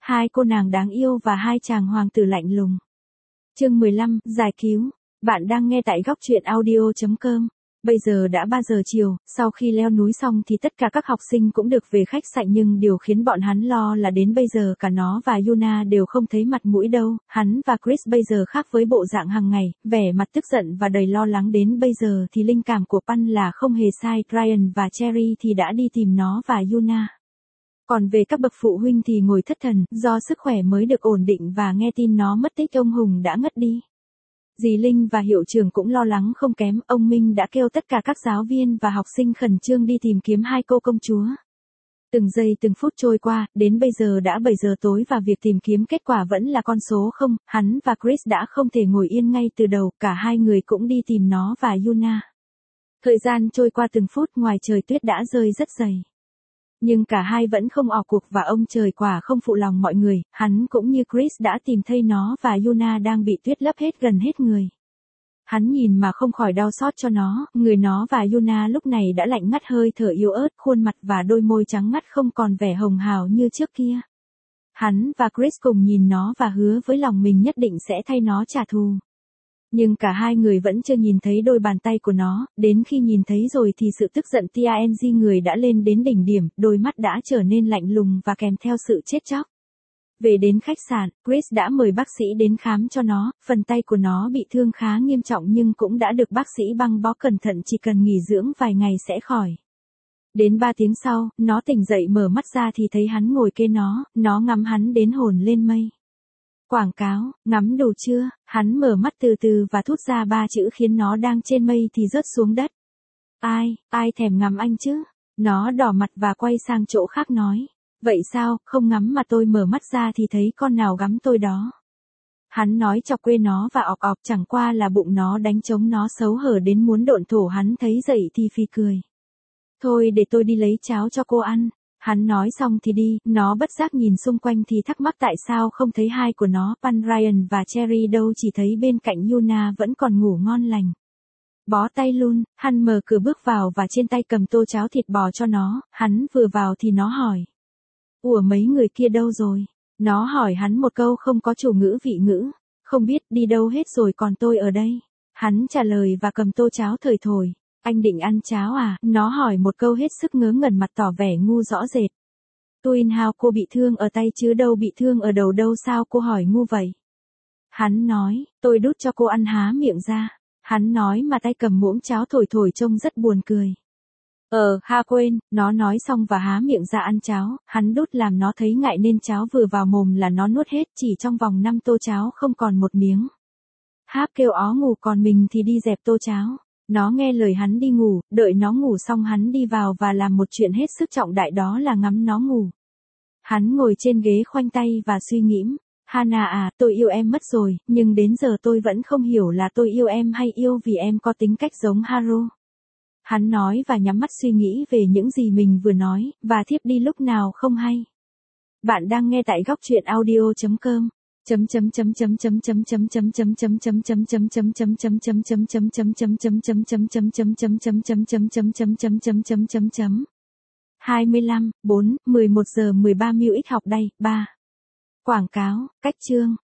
Hai cô nàng đáng yêu và hai chàng hoàng tử lạnh lùng. Chương 15, giải cứu. Bạn đang nghe tại góc truyện audio.com. Bây giờ đã 3 giờ chiều, sau khi leo núi xong thì tất cả các học sinh cũng được về khách sạn, nhưng điều khiến bọn hắn lo là đến bây giờ cả nó và Yuna đều không thấy mặt mũi đâu. Hắn và Chris bây giờ khác với bộ dạng hàng ngày, vẻ mặt tức giận và đầy lo lắng. Đến bây giờ thì linh cảm của Pan là không hề sai, Ryan và Cherry thì đã đi tìm nó và Yuna. Còn về các bậc phụ huynh thì ngồi thất thần, do sức khỏe mới được ổn định và nghe tin nó mất tích ông Hùng đã ngất đi. Dì Linh và hiệu trưởng cũng lo lắng không kém, ông Minh đã kêu tất cả các giáo viên và học sinh khẩn trương đi tìm kiếm hai cô công chúa. Từng giây từng phút trôi qua, đến bây giờ đã 7 giờ tối và việc tìm kiếm kết quả vẫn là con số 0, hắn và Chris đã không thể ngồi yên ngay từ đầu, cả hai người cũng đi tìm nó và Yuna. Thời gian trôi qua từng phút, ngoài trời tuyết đã rơi rất dày. Nhưng cả hai vẫn không ỏ cuộc và ông trời quả không phụ lòng mọi người, hắn cũng như Chris đã tìm thấy nó và Yuna đang bị tuyết lấp hết gần hết người. Hắn nhìn mà không khỏi đau xót cho nó, người nó và Yuna lúc này đã lạnh ngắt, hơi thở yếu ớt, khuôn mặt và đôi môi trắng ngắt không còn vẻ hồng hào như trước kia. Hắn và Chris cùng nhìn nó và hứa với lòng mình nhất định sẽ thay nó trả thù. Nhưng cả hai người vẫn chưa nhìn thấy đôi bàn tay của nó, đến khi nhìn thấy rồi thì sự tức giận TNG người đã lên đến đỉnh điểm, đôi mắt đã trở nên lạnh lùng và kèm theo sự chết chóc. Về đến khách sạn, Chris đã mời bác sĩ đến khám cho nó, phần tay của nó bị thương khá nghiêm trọng nhưng cũng đã được bác sĩ băng bó cẩn thận, chỉ cần nghỉ dưỡng vài ngày sẽ khỏi. Đến 3 tiếng sau, nó tỉnh dậy, mở mắt ra thì thấy hắn ngồi kê nó ngắm hắn đến hồn lên mây. Quảng cáo, ngắm đủ chưa? Hắn mở mắt từ từ và thốt ra 3 chữ khiến nó đang trên mây thì rớt xuống đất. Ai thèm ngắm anh chứ? Nó đỏ mặt và quay sang chỗ khác nói. Vậy sao, không ngắm mà tôi mở mắt ra thì thấy con nào gắm tôi đó. Hắn nói chọc quê nó và ọc ọc, chẳng qua là bụng nó đánh trống, nó xấu hổ đến muốn độn thổ. Hắn thấy dậy thì phì cười. Thôi để tôi đi lấy cháo cho cô ăn. Hắn nói xong thì đi, nó bất giác nhìn xung quanh thì thắc mắc tại sao không thấy hai của nó, Pan, Ryan và Cherry đâu, chỉ thấy bên cạnh Yuna vẫn còn ngủ ngon lành. Bó tay luôn, hắn mở cửa bước vào và trên tay cầm tô cháo thịt bò cho nó, hắn vừa vào thì nó hỏi. Ủa, mấy người kia đâu rồi? Nó hỏi hắn một câu không có chủ ngữ vị ngữ, không biết đi đâu hết rồi, còn tôi ở đây. Hắn trả lời và cầm tô cháo thổi thổi. Anh định ăn cháo à? Nó hỏi một câu hết sức ngớ ngẩn, mặt tỏ vẻ ngu rõ rệt. Twin Hao, cô bị thương ở tay chứ đâu bị thương ở đầu đâu, sao cô hỏi ngu vậy? Hắn nói, tôi đút cho cô ăn, há miệng ra. Hắn nói mà tay cầm muỗng cháo thổi thổi trông rất buồn cười. Ha quên, nó nói xong và há miệng ra ăn cháo, hắn đút làm nó thấy ngại nên cháo vừa vào mồm là nó nuốt hết, chỉ trong vòng 5 tô cháo không còn một miếng. Háp kêu ó ngủ, còn mình thì đi dẹp tô cháo. Nó nghe lời hắn đi ngủ, đợi nó ngủ xong hắn đi vào và làm một chuyện hết sức trọng đại, đó là ngắm nó ngủ. Hắn ngồi trên ghế khoanh tay và suy nghĩ. Hana à, tôi yêu em mất rồi, nhưng đến giờ tôi vẫn không hiểu là tôi yêu em hay yêu vì em có tính cách giống Haru. Hắn nói và nhắm mắt suy nghĩ về những gì mình vừa nói, và thiếp đi lúc nào không hay. Bạn đang nghe tại góc truyện audio.com. .com 25, 4, 11 giờ 13 Music học đây, 3. Quảng cáo, cách chương.